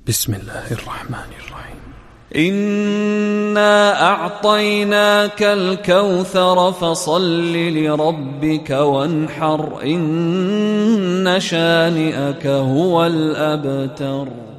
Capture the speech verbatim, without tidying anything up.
بسم الله الرحمن الرحيم. إنا أعطيناك الكوثر فصل لربك وانحر إن شانئك هو الأبتر.